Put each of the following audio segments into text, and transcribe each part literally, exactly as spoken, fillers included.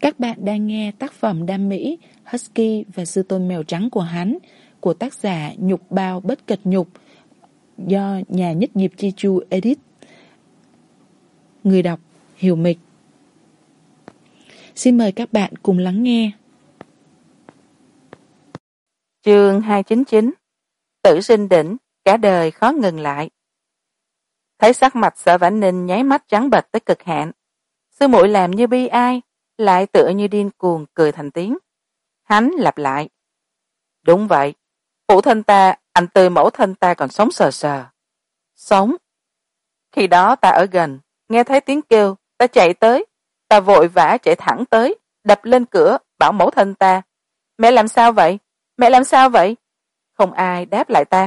Các bạn đang nghe tác phẩm Đam Mỹ, Husky và Sư Tôn Mèo Trắng của hắn của tác giả Nhục Bao Bất Cật Nhục do nhà Nhất Diệp Chi Chu edit. Người đọc Hiểu Mịch. Xin mời các bạn cùng lắng nghe. Chương hai trăm chín mươi chín. Tử sinh đỉnh, cả đời khó ngừng lại. Thấy sắc mặt Sở Vãn Ninh nháy mắt trắng bệch tới cực hạn, sư muội làm như bi ai, lại tựa như điên cuồng cười thành tiếng. Hắn lặp lại: đúng vậy, phụ thân ta, anh Tư mẫu thân ta còn sống sờ sờ. Sống. Khi đó ta ở gần, nghe thấy tiếng kêu, ta chạy tới, ta vội vã chạy thẳng tới, đập lên cửa, bảo mẫu thân ta: mẹ làm sao vậy, mẹ làm sao vậy? Không ai đáp lại ta.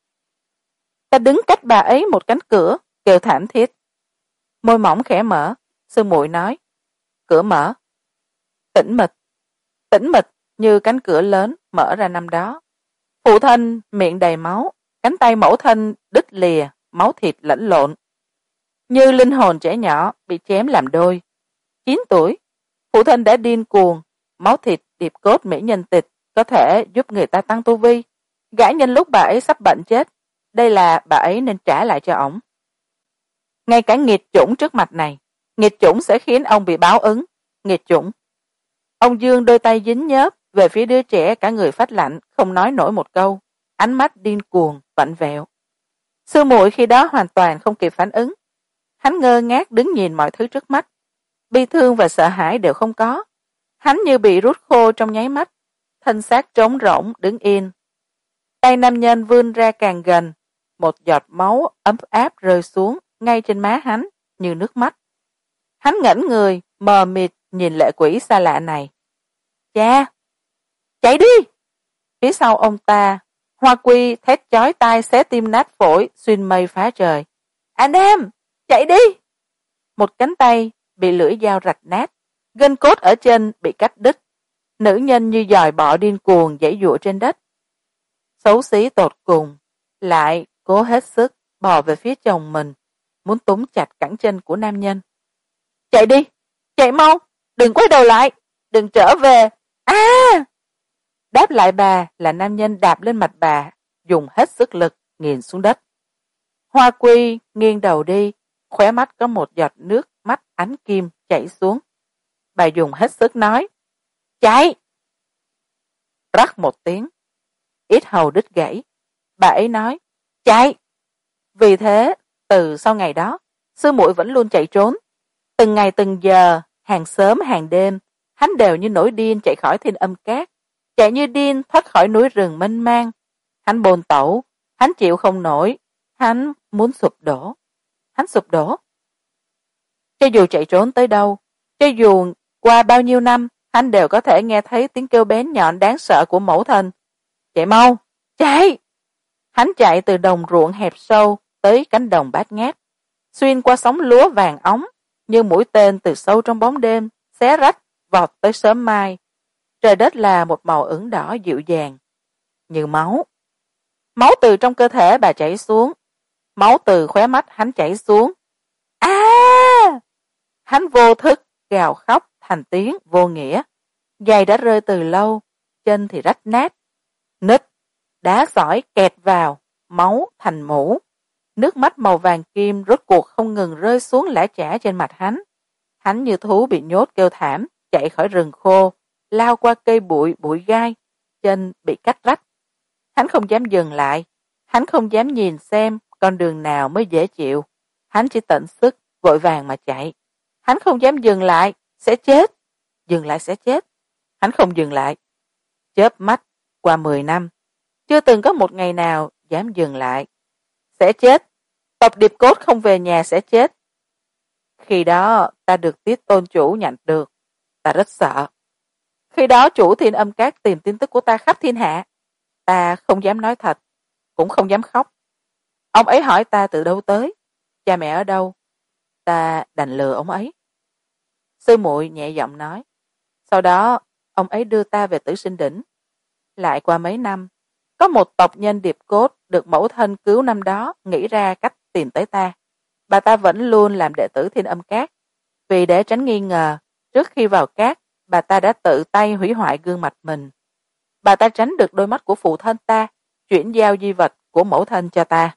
Ta đứng cách bà ấy một cánh cửa, kêu thảm thiết. Môi mỏng khẽ mở, sư muội nói: cửa mở. Tĩnh mịch, tĩnh mịch như cánh cửa lớn mở ra năm đó. Phụ thân miệng đầy máu, cánh tay mẫu thân đứt lìa, máu thịt lẫn lộn, như linh hồn trẻ nhỏ bị chém làm đôi. Chín tuổi, phụ thân đã điên cuồng, máu thịt điệp cốt mỹ nhân tịch có thể giúp người ta tăng tu vi. Gã nhân lúc bà ấy sắp bệnh chết, đây là bà ấy nên trả lại cho ổng. Ngay cả nghiệt chủng trước mặt này, nghiệt chủng sẽ khiến ông bị báo ứng. Nghiệt chủng. Ông dương đôi tay dính nhớp về phía đứa trẻ, cả người phát lạnh, không nói nổi một câu, ánh mắt điên cuồng vặn vẹo. Sư muội khi đó hoàn toàn không kịp phản ứng. Hắn ngơ ngác đứng nhìn mọi thứ trước mắt, bi thương và sợ hãi đều không có. Hắn như bị rút khô trong nháy mắt, thân xác trống rỗng đứng yên. Tay nam nhân vươn ra càng gần, một giọt máu ấm áp rơi xuống ngay trên má hắn như nước mắt. Hắn ngẩng người mờ mịt nhìn lệ quỷ xa lạ này. Cha, chạy đi! Phía sau ông ta, Hoa Quy thét chói tai xé tim nát phổi, xuyên mây phá trời. Anh em, chạy đi! Một cánh tay bị lưỡi dao rạch nát, gân cốt ở trên bị cắt đứt. Nữ nhân như dòi bọ điên cuồng giãy giụa trên đất. Xấu xí tột cùng, lại cố hết sức bò về phía chồng mình, muốn túm chặt cẳng chân của nam nhân. Chạy đi, chạy mau, đừng quay đầu lại, đừng trở về. A! À! Đáp lại bà là nam nhân đạp lên mặt bà, dùng hết sức lực nghiền xuống đất. Hoa Quy nghiêng đầu đi, khóe mắt có một giọt nước mắt ánh kim chảy xuống. Bà dùng hết sức nói: chạy! Rắc một tiếng, ít hầu đứt gãy. Bà ấy nói: chạy! Vì thế, từ sau ngày đó, sư muội vẫn luôn chạy trốn. Từng ngày từng giờ, hàng sớm hàng đêm, hắn đều như nổi điên chạy khỏi Thiên Âm Cát, chạy như điên thoát khỏi núi rừng mênh mang. Hắn bồn tẩu, hắn chịu không nổi, hắn muốn sụp đổ. Hắn sụp đổ. Cho dù chạy trốn tới đâu, cho dù qua bao nhiêu năm, hắn đều có thể nghe thấy tiếng kêu bén nhọn đáng sợ của mẫu thân. Chạy mau, chạy! Hắn chạy từ đồng ruộng hẹp sâu tới cánh đồng bát ngát, xuyên qua sóng lúa vàng óng, như mũi tên từ sâu trong bóng đêm, xé rách, vọt tới sớm mai. Trời đất là một màu ửng đỏ dịu dàng, như máu. Máu từ trong cơ thể bà chảy xuống, máu từ khóe mắt hắn chảy xuống. A! À! Hắn vô thức gào khóc thành tiếng vô nghĩa. Giày đã rơi từ lâu, chân thì rách nát, nứt, đá sỏi kẹt vào, máu thành mũ. Nước mắt màu vàng kim rốt cuộc không ngừng rơi xuống lã chã trên mặt hắn. Hắn như thú bị nhốt kêu thảm, chạy khỏi rừng khô, lao qua cây bụi bụi gai, chân bị cắt rách. Hắn không dám dừng lại, hắn không dám nhìn xem con đường nào mới dễ chịu. Hắn chỉ tận sức vội vàng mà chạy. Hắn không dám dừng lại, sẽ chết. Dừng lại sẽ chết. Hắn không dừng lại. Chớp mắt qua mười năm, chưa từng có một ngày nào dám dừng lại. Sẽ chết. Tộc Điệp Cốt không về nhà sẽ chết. Khi đó ta được Tiết Tôn chủ nhận được, ta rất sợ. Khi đó chủ Thiên Âm Cát tìm tin tức của ta khắp thiên hạ, ta không dám nói thật, cũng không dám khóc. Ông ấy hỏi ta từ đâu tới, cha mẹ ở đâu, ta đành lừa ông ấy. Sư muội nhẹ giọng nói. Sau đó ông ấy đưa ta về Tử Sinh Đỉnh. Lại qua mấy năm, có một tộc nhân Điệp Cốt được mẫu thân cứu năm đó nghĩ ra cách tìm tới ta. Bà ta vẫn luôn làm đệ tử Thiên Âm Cát, vì để tránh nghi ngờ, trước khi vào cát bà ta đã tự tay hủy hoại gương mặt mình. Bà ta tránh được đôi mắt của phụ thân ta, chuyển giao di vật của mẫu thân cho ta.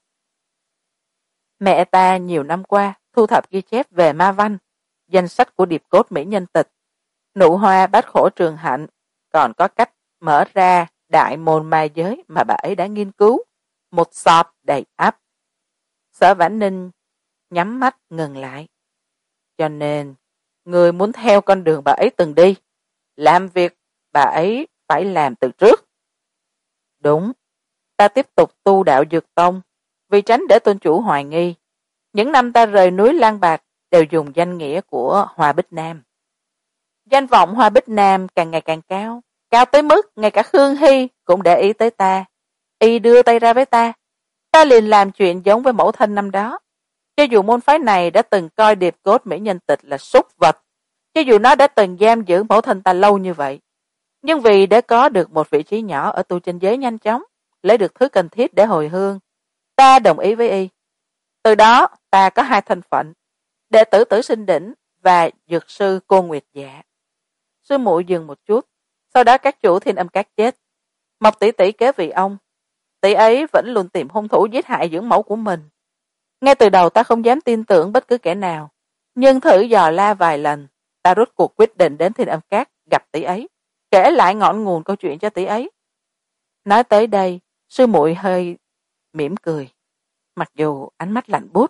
Mẹ ta nhiều năm qua thu thập ghi chép về ma văn, danh sách của điệp cốt mỹ nhân tịch, nụ hoa bát khổ trường hạnh, còn có cách mở ra đại môn ma giới mà bà ấy đã nghiên cứu, một sọt đầy ắp. Sở Vãn Ninh nhắm mắt ngừng lại. Cho nên, người muốn theo con đường bà ấy từng đi, làm việc bà ấy phải làm từ trước. Đúng, ta tiếp tục tu đạo Dược Tông, vì tránh để tôn chủ hoài nghi. Những năm ta rời núi Lang Bạc đều dùng danh nghĩa của Hoa Bích Nam. Danh vọng Hoa Bích Nam càng ngày càng cao, cao tới mức ngay cả Khương Hy cũng để ý tới ta. Y đưa tay ra với ta, ta liền làm chuyện giống với mẫu thân năm đó. Cho dù môn phái này đã từng coi điệp cốt mỹ nhân tịch là súc vật, cho dù nó đã từng giam giữ mẫu thân ta lâu như vậy, nhưng vì để có được một vị trí nhỏ ở tu chân giới nhanh chóng, lấy được thứ cần thiết để hồi hương, ta đồng ý với y. Từ đó ta có hai thân phận, đệ tử Tử Sinh Đỉnh và dược sư Cô Nguyệt Dạ. Sư muội dừng một chút, sau đó các chủ Thiên Âm Các chết, Mộc tỷ tỷ kế vị ông. Tỷ ấy vẫn luôn tìm hung thủ giết hại dưỡng mẫu của mình. Ngay từ đầu ta không dám tin tưởng bất cứ kẻ nào, nhưng thử dò la vài lần, ta rốt cuộc quyết định đến Thiên Âm Các gặp tỷ ấy, kể lại ngọn nguồn câu chuyện cho tỷ ấy. Nói tới đây, sư muội hơi mỉm cười, mặc dù ánh mắt lạnh buốt.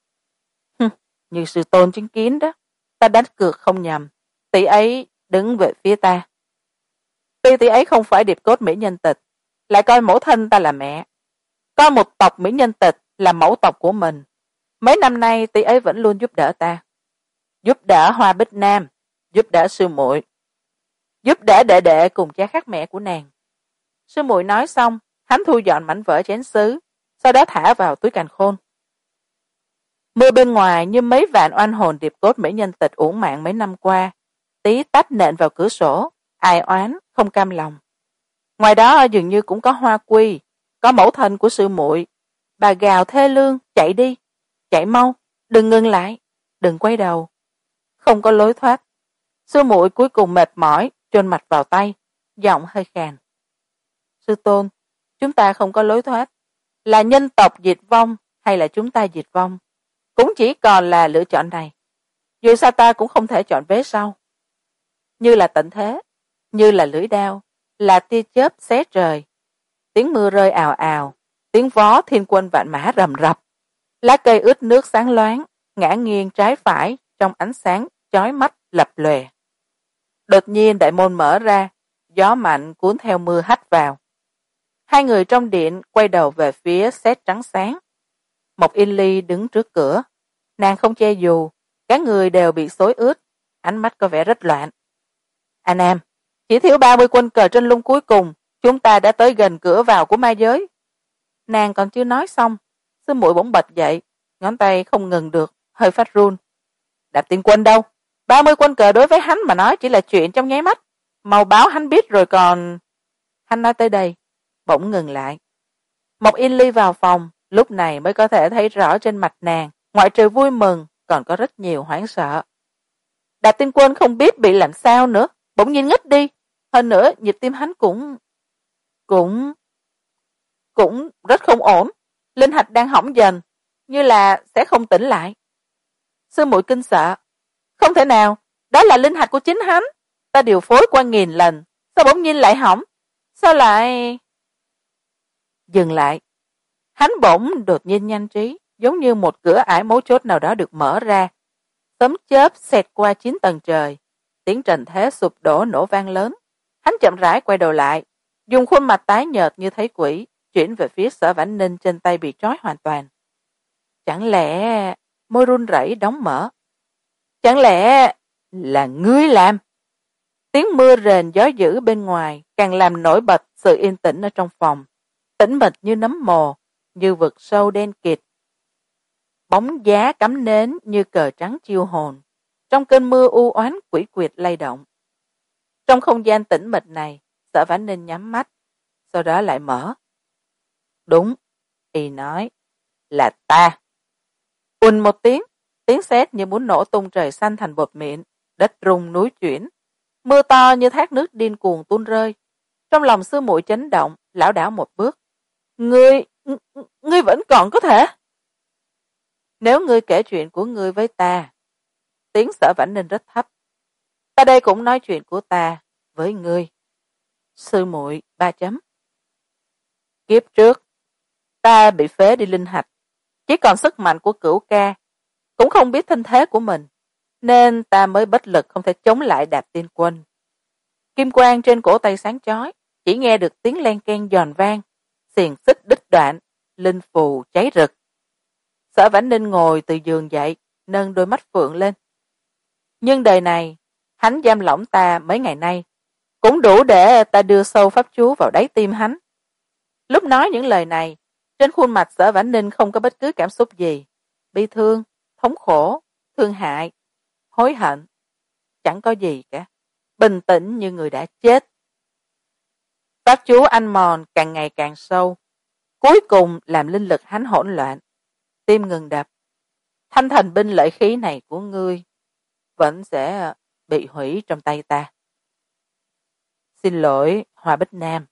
Như sư tôn chứng kiến đó, ta đánh cược không nhầm, tỷ ấy đứng về phía ta. Tuy tỷ ấy không phải điệp cốt mỹ nhân tịch, lại coi mẫu thân ta là mẹ, coi một tộc mỹ nhân tịch là mẫu tộc của mình. Mấy năm nay tỷ ấy vẫn luôn giúp đỡ ta, giúp đỡ Hoa Bích Nam, giúp đỡ sư muội, giúp đỡ đệ đệ cùng cha khác mẹ của nàng. Sư muội nói xong, hắn thu dọn mảnh vỡ chén sứ, sau đó thả vào túi càn khôn. Mưa bên ngoài như mấy vạn oan hồn điệp cốt mỹ nhân tịch uổng mạng mấy năm qua, tí tách nện vào cửa sổ, ai oán không cam lòng. Ngoài đó dường như cũng có Hoa Quy, có mẫu thân của sư muội. Bà gào thê lương, chạy đi, chạy mau, đừng ngừng lại, đừng quay đầu. Không có lối thoát. Sư muội cuối cùng mệt mỏi, chôn mặt vào tay, giọng hơi khàn. Sư tôn, chúng ta không có lối thoát. Là nhân tộc diệt vong hay là chúng ta diệt vong, cũng chỉ còn là lựa chọn này. Dù sao ta cũng không thể chọn vế sau. Như là tận thế, như là lưỡi đao, là tia chớp xé trời. Tiếng mưa rơi ào ào, tiếng vó thiên quân vạn mã rầm rập. Lá cây ướt nước sáng loáng, ngã nghiêng trái phải trong ánh sáng chói mắt lập lòe. Đột nhiên đại môn mở ra, gió mạnh cuốn theo mưa hắt vào. Hai người trong điện quay đầu về phía sét trắng sáng. Mộc Yên Ly đứng trước cửa, nàng không che dù, cả người đều bị xối ướt, ánh mắt có vẻ rất loạn. Anh em, chỉ thiếu ba mươi quân cờ trên lung cuối cùng, chúng ta đã tới gần cửa vào của ma giới. Nàng còn chưa nói xong, sư muội bỗng bật dậy, ngón tay không ngừng được, hơi phát run. Đạp Tiên Quân đâu? ba mươi quân cờ đối với hắn mà nói chỉ là chuyện trong nháy mắt, mau báo hắn biết rồi còn. Hắn nói tới đây, bỗng ngừng lại. Mộc Yên Ly vào phòng, lúc này mới có thể thấy rõ trên mặt nàng, ngoại trừ vui mừng, còn có rất nhiều hoảng sợ. Đạp Tiên Quân không biết bị làm sao nữa, bỗng nhiên ngất đi. Hơn nữa, nhịp tim hắn cũng... cũng... cũng rất không ổn. Linh hạch đang hỏng dần, như là sẽ không tỉnh lại. Sư muội kinh sợ. Không thể nào, đó là linh hạch của chính hắn. Ta điều phối qua nghìn lần, sao bỗng nhiên lại hỏng? Sao lại... Dừng lại. Hắn bỗng đột nhiên nhanh trí, giống như một cửa ải mấu chốt nào đó được mở ra. Sấm chớp xẹt qua chín tầng trời, tiếng trần thế sụp đổ nổ vang lớn. Hắn chậm rãi quay đầu lại, dùng khuôn mặt tái nhợt như thấy quỷ, chuyển về phía Sở Vãn Ninh trên tay bị trói hoàn toàn. Chẳng lẽ... Môi run rẩy đóng mở. Chẳng lẽ là ngươi làm? Tiếng mưa rền gió dữ bên ngoài càng làm nổi bật sự yên tĩnh ở trong phòng, tĩnh mịch như nấm mồ, như vực sâu đen kịt. Bóng giá cắm nến như cờ trắng chiêu hồn, trong cơn mưa u oán quỷ quyệt lay động. Trong không gian tĩnh mịch này, Sở Vãn Ninh nhắm mắt, sau đó lại mở. Đúng, y nói, là ta. Ùn một tiếng, tiếng sét như muốn nổ tung trời xanh thành bột mịn, đất rung núi chuyển. Mưa to như thác nước điên cuồng tuôn rơi. Trong lòng sư muội chấn động, lảo đảo một bước. Ngươi, ngươi vẫn còn có thể. Nếu ngươi kể chuyện của ngươi với ta, tiếng Sở Vãn Ninh rất thấp, ta đây cũng nói chuyện của ta với ngươi. Sư muội ba chấm. Kiếp trước, ta bị phế đi linh hạch, chỉ còn sức mạnh của cửu ca, cũng không biết thân thế của mình, nên ta mới bất lực không thể chống lại Đạp Tiên Quân. Kim quang trên cổ tay sáng chói, chỉ nghe được tiếng len keng giòn vang, xiềng xích đứt đoạn, linh phù cháy rực. Sở Vãn Ninh ngồi từ giường dậy, nâng đôi mắt phượng lên. Nhưng đời này, hắn giam lỏng ta mấy ngày nay, cũng đủ để ta đưa sâu pháp chú vào đáy tim hắn. Lúc nói những lời này, trên khuôn mặt Sở Vãn Ninh không có bất cứ cảm xúc gì, bi thương, thống khổ, thương hại, hối hận, chẳng có gì cả, bình tĩnh như người đã chết. Pháp chú anh mòn càng ngày càng sâu, cuối cùng làm linh lực hắn hỗn loạn, tim ngừng đập. Thanh thần binh lợi khí này của ngươi vẫn sẽ bị hủy trong tay ta. Xin lỗi, Hoa Bích Nam,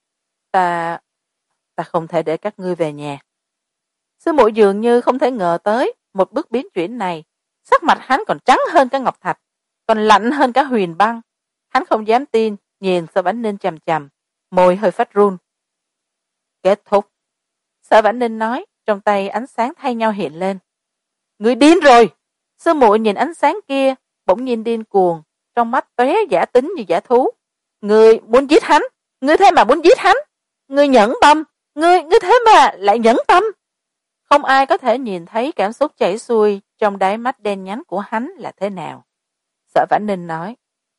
ta ta không thể để các ngươi về nhà. Sư muội dường như không thể ngờ tới một bước biến chuyển này, sắc mặt hắn còn trắng hơn cả ngọc thạch, còn lạnh hơn cả huyền băng. Hắn không dám tin, nhìn Sở Vãn Ninh chằm chằm, môi hơi phát run. Kết thúc. Sở Vãn Ninh nói, trong tay ánh sáng thay nhau hiện lên. Ngươi điên rồi. Sư muội nhìn ánh sáng kia, bỗng nhiên điên cuồng, trong mắt tóe giả tính như giả thú. Ngươi muốn giết hắn, ngươi thế mà muốn giết hắn. Ngươi nhẫn tâm, ngươi ngươi thế mà lại nhẫn tâm. Không ai có thể nhìn thấy cảm xúc chảy xuôi trong đáy mắt đen nhánh của hắn là thế nào. Sở Vãn Ninh nói,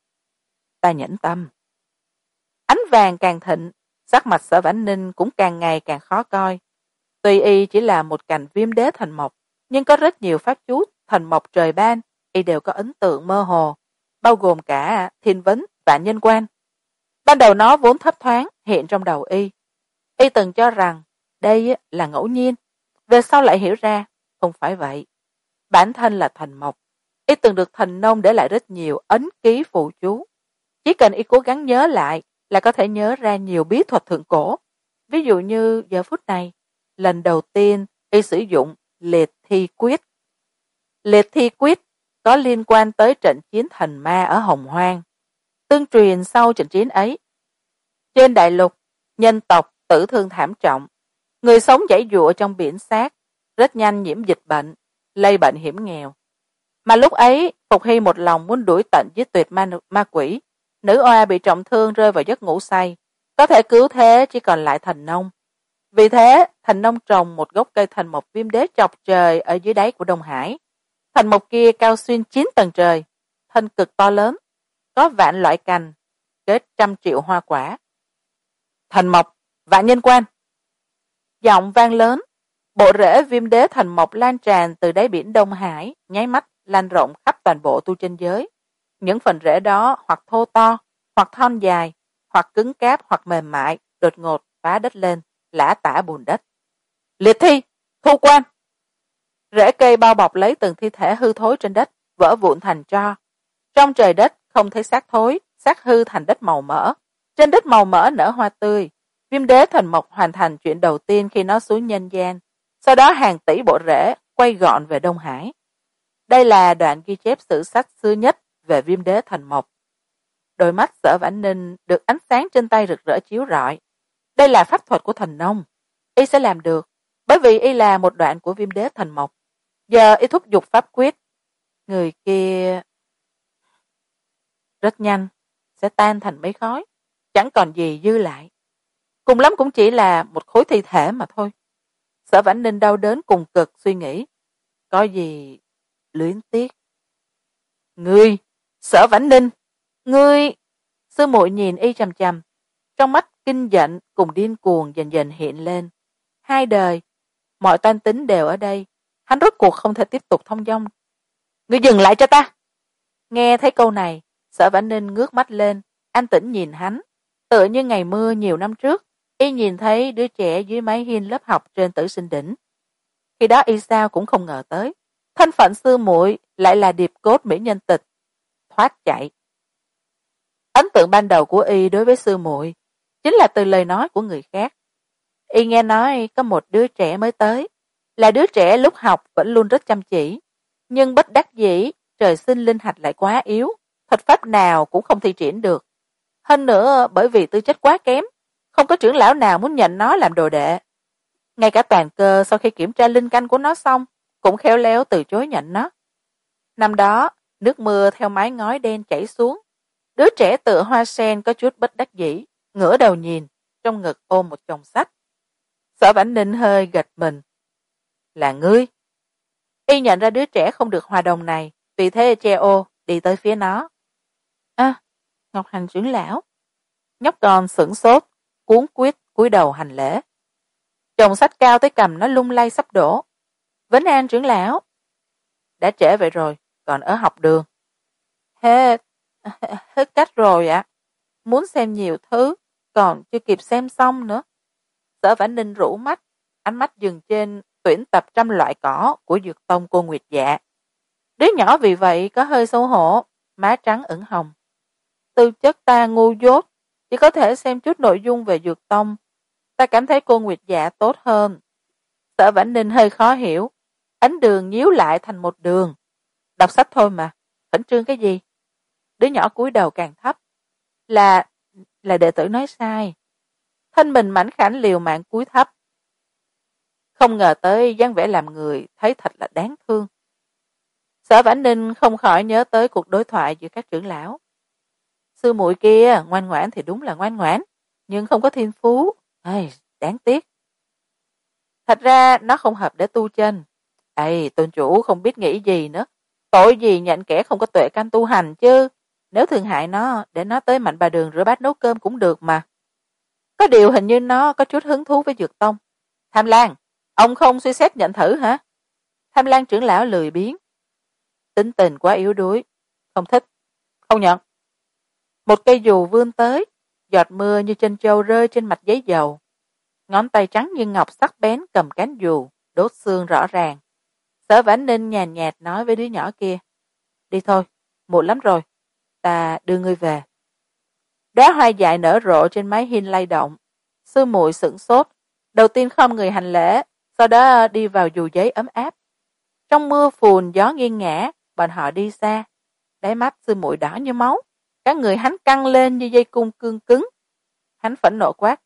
ta nhẫn tâm. Ánh vàng càng thịnh, sắc mặt Sở Vãn Ninh cũng càng ngày càng khó coi. Tuy y chỉ là một cành viêm đế thành mộc, nhưng có rất nhiều pháp chú thành mộc trời ban, y đều có ấn tượng mơ hồ, bao gồm cả thiên vấn và nhân quan. Ban đầu nó vốn thấp thoáng hiện trong đầu y. Y từng cho rằng đây là ngẫu nhiên, về sau lại hiểu ra không phải vậy. Bản thân là thành mộc, y từng được Thần Nông để lại rất nhiều ấn ký phù chú. Chỉ cần y cố gắng nhớ lại là có thể nhớ ra nhiều bí thuật thượng cổ. Ví dụ như giờ phút này, lần đầu tiên y sử dụng liệt thi quyết. Liệt thi quyết có liên quan tới trận chiến thần ma ở Hồng Hoang. Tương truyền sau trận chiến ấy, trên đại lục, nhân tộc tử thương thảm trọng, người sống giãy giụa trong biển xác, rất nhanh nhiễm dịch bệnh, lây bệnh hiểm nghèo. Mà lúc ấy, Phục Hy một lòng muốn đuổi tận giết tuyệt ma, ma quỷ, nữ oa bị trọng thương rơi vào giấc ngủ say, có thể cứu thế chỉ còn lại Thần Nông. Vì thế, Thần Nông trồng một gốc cây thần mộc viêm đế chọc trời ở dưới đáy của Đông Hải. Thần mộc kia cao xuyên chín tầng trời, thân cực to lớn, có vạn loại cành, kết trăm triệu hoa quả. Thần mộc, vạn nhân quan. Giọng vang lớn, bộ rễ viêm đế thần mộc lan tràn từ đáy biển Đông Hải, nháy mắt lan rộng khắp toàn bộ tu chân giới. Những phần rễ đó hoặc thô to, hoặc thon dài, hoặc cứng cáp, hoặc mềm mại, đột ngột phá đất lên, lã tả bùn đất. Liệt thi, thu quan. Rễ cây bao bọc lấy từng thi thể hư thối trên đất, vỡ vụn thành tro. Trong trời đất không thấy xác thối, xác hư thành đất màu mỡ. Trên đất màu mỡ nở hoa tươi. Viêm đế thần mộc hoàn thành chuyện đầu tiên khi nó xuống nhân gian. Sau đó hàng tỷ bộ rễ quay gọn về Đông Hải. Đây là đoạn ghi chép sử sách xưa nhất về viêm đế thần mộc. Đôi mắt Sở Vãn Ninh được ánh sáng trên tay rực rỡ chiếu rọi. Đây là pháp thuật của Thần Nông. Y sẽ làm được, bởi vì y là một đoạn của viêm đế thần mộc. Giờ y thúc giục pháp quyết. Người kia rất nhanh sẽ tan thành mấy khói, chẳng còn gì dư lại. Cùng lắm cũng chỉ là một khối thi thể mà thôi. Sở Vãn Ninh đau đớn cùng cực suy nghĩ, có gì luyến tiếc. Ngươi, Sở Vãn Ninh, ngươi. Sư muội nhìn y chằm chằm, trong mắt kinh giận cùng điên cuồng dần dần hiện lên. Hai đời, mọi toan tính đều ở đây, hắn rốt cuộc không thể tiếp tục thông dong. Ngươi dừng lại cho ta. Nghe thấy câu này, Sở Vãn Ninh ngước mắt lên, an tĩnh nhìn hắn, tựa như ngày mưa nhiều năm trước, y nhìn thấy đứa trẻ dưới mái hiên lớp học trên Tử Sinh Đỉnh. Khi đó y sao cũng không ngờ tới, thân phận sư muội lại là điệp cốt mỹ nhân tịch, thoát chạy. tượng ban đầu của y đối với sư muội chính là từ lời nói của người khác. Y nghe nói có một đứa trẻ mới tới, là đứa trẻ lúc học vẫn luôn rất chăm chỉ, nhưng bất đắc dĩ trời sinh linh hạch lại quá yếu, thuật pháp nào cũng không thi triển được. Hơn nữa bởi vì tư chất quá kém, không có trưởng lão nào muốn nhận nó làm đồ đệ. Ngay cả Toàn Cơ sau khi kiểm tra linh căn của nó xong cũng khéo léo từ chối nhận nó. Năm đó nước mưa theo mái ngói đen chảy xuống, đứa trẻ tựa hoa sen có chút bất đắc dĩ, ngửa đầu nhìn, trong ngực ôm một chồng sách. Sở Vãn Ninh hơi gật mình. Là ngươi? Y nhận ra đứa trẻ không được hòa đồng này, vì thế che ô đi tới phía nó. À, Ngọc Hành trưởng lão. Nhóc con sửng sốt, cuống quýt cúi đầu hành lễ. Chồng sách cao tới cầm nó lung lay sắp đổ. Vấn an trưởng lão. Đã trễ vậy rồi, còn ở học đường. Hết, hết cách rồi ạ. À. Muốn xem nhiều thứ, còn chưa kịp xem xong nữa. Sở Vãn Ninh rũ mắt, ánh mắt dừng trên tuyển tập trăm loại cỏ của dược tông cô Nguyệt Dạ. Đứa nhỏ vì vậy có hơi xấu hổ, má trắng ửng hồng. Tư chất ta ngu dốt, chỉ có thể xem chút nội dung về dược tông. Ta cảm thấy cô Nguyệt Dạ tốt hơn. Sở Vãn Ninh hơi khó hiểu, ánh đường nhíu lại thành một đường. Đọc sách thôi mà, khẩn trương cái gì? Đứa nhỏ cúi đầu càng thấp. Là, là đệ tử nói sai. Thân mình mảnh khảnh liều mạng cúi thấp. Không ngờ tới dáng vẻ làm người, thấy thật là đáng thương. Sở Vãn Ninh không khỏi nhớ tới cuộc đối thoại giữa các trưởng lão. Sư muội kia ngoan ngoãn thì đúng là ngoan ngoãn, nhưng không có thiên phú. Ây, đáng tiếc. Thật ra nó không hợp để tu chân. Ây, tôn chủ không biết nghĩ gì nữa. Tội gì nhận kẻ không có tuệ căn tu hành chứ. Nếu thương hại nó, để nó tới Mạnh Bà Đường rửa bát nấu cơm cũng được mà. Có điều hình như nó có chút hứng thú với dược tông. Tham Lan, ông không suy xét nhận thử hả? Tham Lan trưởng lão lười biếng. Tính tình quá yếu đuối, không thích, không nhận. Một cây dù vươn tới, giọt mưa như chân châu rơi trên mặt giấy dầu. Ngón tay trắng như ngọc sắc bén cầm cán dù, đốt xương rõ ràng. Sở Vãn Ninh nhàn nhạt nói với đứa nhỏ kia. Đi thôi, muộn lắm rồi, ta đưa ngươi về. Đóa hoa dại nở rộ trên mái hiên lay động. Sư muội sửng sốt, đầu tiên không người hành lễ, sau đó đi vào dù giấy ấm áp. Trong mưa phùn gió nghiêng ngã, bọn họ đi xa. Đáy mắt sư muội đỏ như máu, cả người hắn căng lên như dây cung cương cứng. Hắn phẫn nộ quát.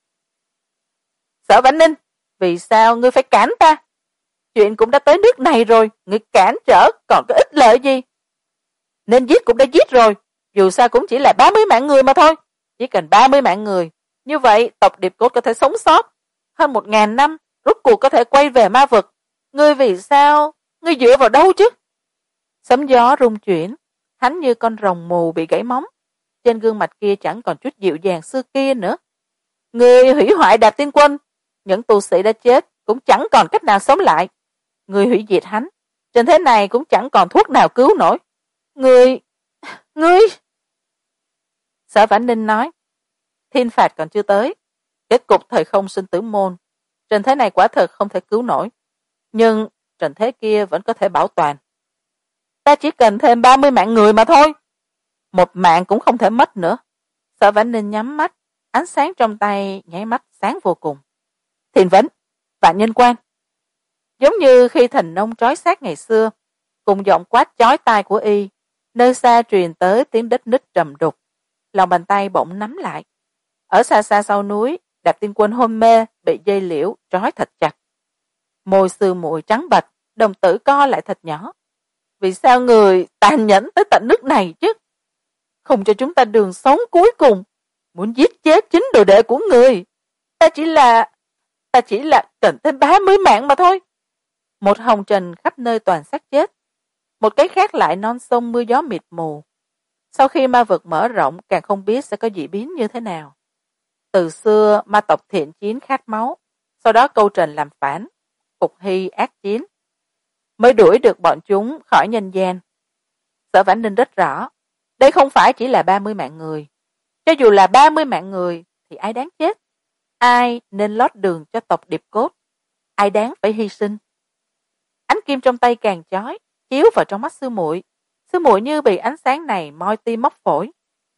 Sở Vãn Ninh, vì sao ngươi phải cản ta? Chuyện cũng đã tới nước này rồi, ngươi cản trở còn có ích lợi gì? Nên giết cũng đã giết rồi, dù sao cũng chỉ là ba mươi mạng người mà thôi. Chỉ cần ba mươi mạng người, như vậy tộc Điệp Cốt có thể sống sót. Hơn một ngàn năm, rốt cuộc có thể quay về ma vực. Ngươi vì sao? Ngươi dựa vào đâu chứ? Sấm gió rung chuyển, hắn như con rồng mù bị gãy móng. Trên gương mặt kia chẳng còn chút dịu dàng xưa kia nữa. Ngươi hủy hoại Đạp Tiên Quân, những tu sĩ đã chết cũng chẳng còn cách nào sống lại. Ngươi hủy diệt hắn, trên thế này cũng chẳng còn thuốc nào cứu nổi. Ngươi, ngươi... Sở Vãn Ninh nói, thiên phạt còn chưa tới, kết cục thời không sinh tử môn, trên thế này quả thật không thể cứu nổi, nhưng trần thế kia vẫn có thể bảo toàn. Ta chỉ cần thêm ba mươi mạng người mà thôi, một mạng cũng không thể mất nữa. Sở Vãn Ninh nhắm mắt, ánh sáng trong tay nháy mắt sáng vô cùng. Thiền Vấn, Vạn Nhân Quan. Giống như khi Thành Nông trói xác ngày xưa, cùng giọng quát chói tai của y, nơi xa truyền tới tiếng đất nứt trầm đục. Lòng bàn tay bỗng nắm lại. Ở xa xa sau núi, Đạp Tiên Quân hôn mê, bị dây liễu trói thật chặt. Môi sư muội trắng bệch, đồng tử co lại thật nhỏ. Vì sao người tàn nhẫn tới tận nước này chứ? Không cho chúng ta đường sống cuối cùng, muốn giết chết chính đồ đệ của người. Ta chỉ là... ta chỉ là cần thêm ba mươi mạng mà thôi. Một hồng trần khắp nơi toàn xác chết. Một cái khác lại non sông mưa gió mịt mù. Sau khi ma vực mở rộng càng không biết sẽ có dị biến như thế nào. Từ xưa ma tộc thiện chiến khát máu, sau đó câu trần làm phản, phục hy ác chiến, mới đuổi được bọn chúng khỏi nhân gian. Sở Vãn Ninh rất rõ, đây không phải chỉ là ba mươi mạng người. Cho dù là ba mươi mạng người thì ai đáng chết? Ai nên lót đường cho tộc Điệp Cốt? Ai đáng phải hy sinh? Ánh kim trong tay càng chói, chiếu vào trong mắt sư muội. Sư muội như bị ánh sáng này moi tim móc phổi.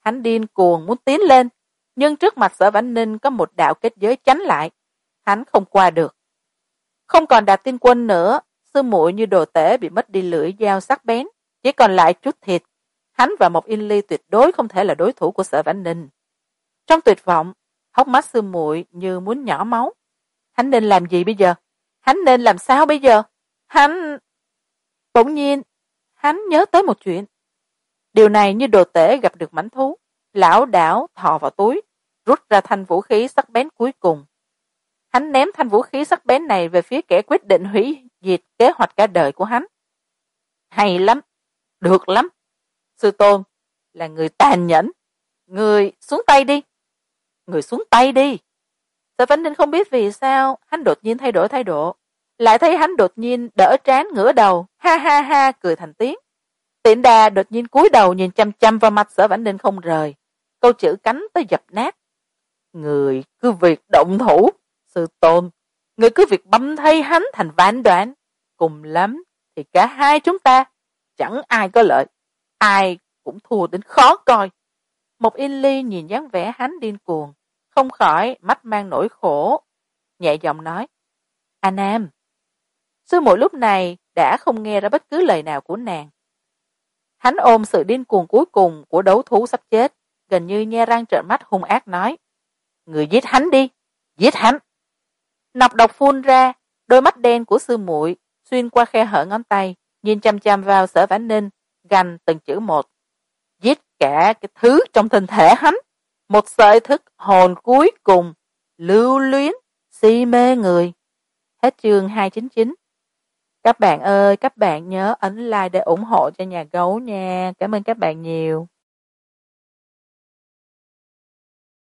Hắn điên cuồng muốn tiến lên, nhưng trước mặt Sở Vãn Ninh có một đạo kết giới chắn lại. Hắn không qua được. Không còn Đạt Tiên Quân nữa, sư muội như đồ tể bị mất đi lưỡi dao sắc bén, chỉ còn lại chút thịt. Hắn và Mộc Yên Ly tuyệt đối không thể là đối thủ của Sở Vãn Ninh. Trong tuyệt vọng, hốc mắt sư muội như muốn nhỏ máu. Hắn nên làm gì bây giờ? Hắn nên làm sao bây giờ? Hắn... Bỗng nhiên, hắn nhớ tới một chuyện. Điều này như đồ tể gặp được mãnh thú, lão đảo thò vào túi, rút ra thanh vũ khí sắc bén cuối cùng. Hắn ném thanh vũ khí sắc bén này về phía kẻ quyết định hủy diệt kế hoạch cả đời của hắn. Hay lắm, được lắm. Sư tôn là người tàn nhẫn. Người xuống tay đi. Người xuống tay đi. Sở Vãn Ninh không biết vì sao hắn đột nhiên thay đổi thái độ. Lại thấy hắn đột nhiên đỡ trán ngửa đầu, ha ha ha cười thành tiếng. Tiện Đà đột nhiên cúi đầu nhìn chăm chăm vào mặt Sở Vãn Ninh không rời. Câu chữ cánh tới dập nát. Người cứ việc động thủ. Sư tôn, người cứ việc băm thây hắn thành vạn đoạn. Cùng lắm thì cả hai chúng ta chẳng ai có lợi, ai cũng thua đến khó coi. Mộc Yên Ly nhìn dáng vẻ hắn điên cuồng, không khỏi mắt mang nỗi khổ, nhẹ giọng nói: "A Nam." Sư muội lúc này đã không nghe ra bất cứ lời nào của nàng. Hắn ôm sự điên cuồng cuối cùng của đấu thú sắp chết, gần như nhe răng trợn mắt hung ác nói: "Người giết hắn đi, giết hắn." Nọc độc phun ra, đôi mắt đen của sư muội xuyên qua khe hở ngón tay, nhìn chăm chăm vào Sở Vãn Ninh, gằn từng chữ một: "Giết cả cái thứ trong thân thể hắn, một sợi thức hồn cuối cùng, lưu luyến, si mê người." Hết chương hai trăm chín mươi chín. Các bạn ơi, các bạn nhớ ấn like để ủng hộ cho nhà gấu nha. Cảm ơn các bạn nhiều.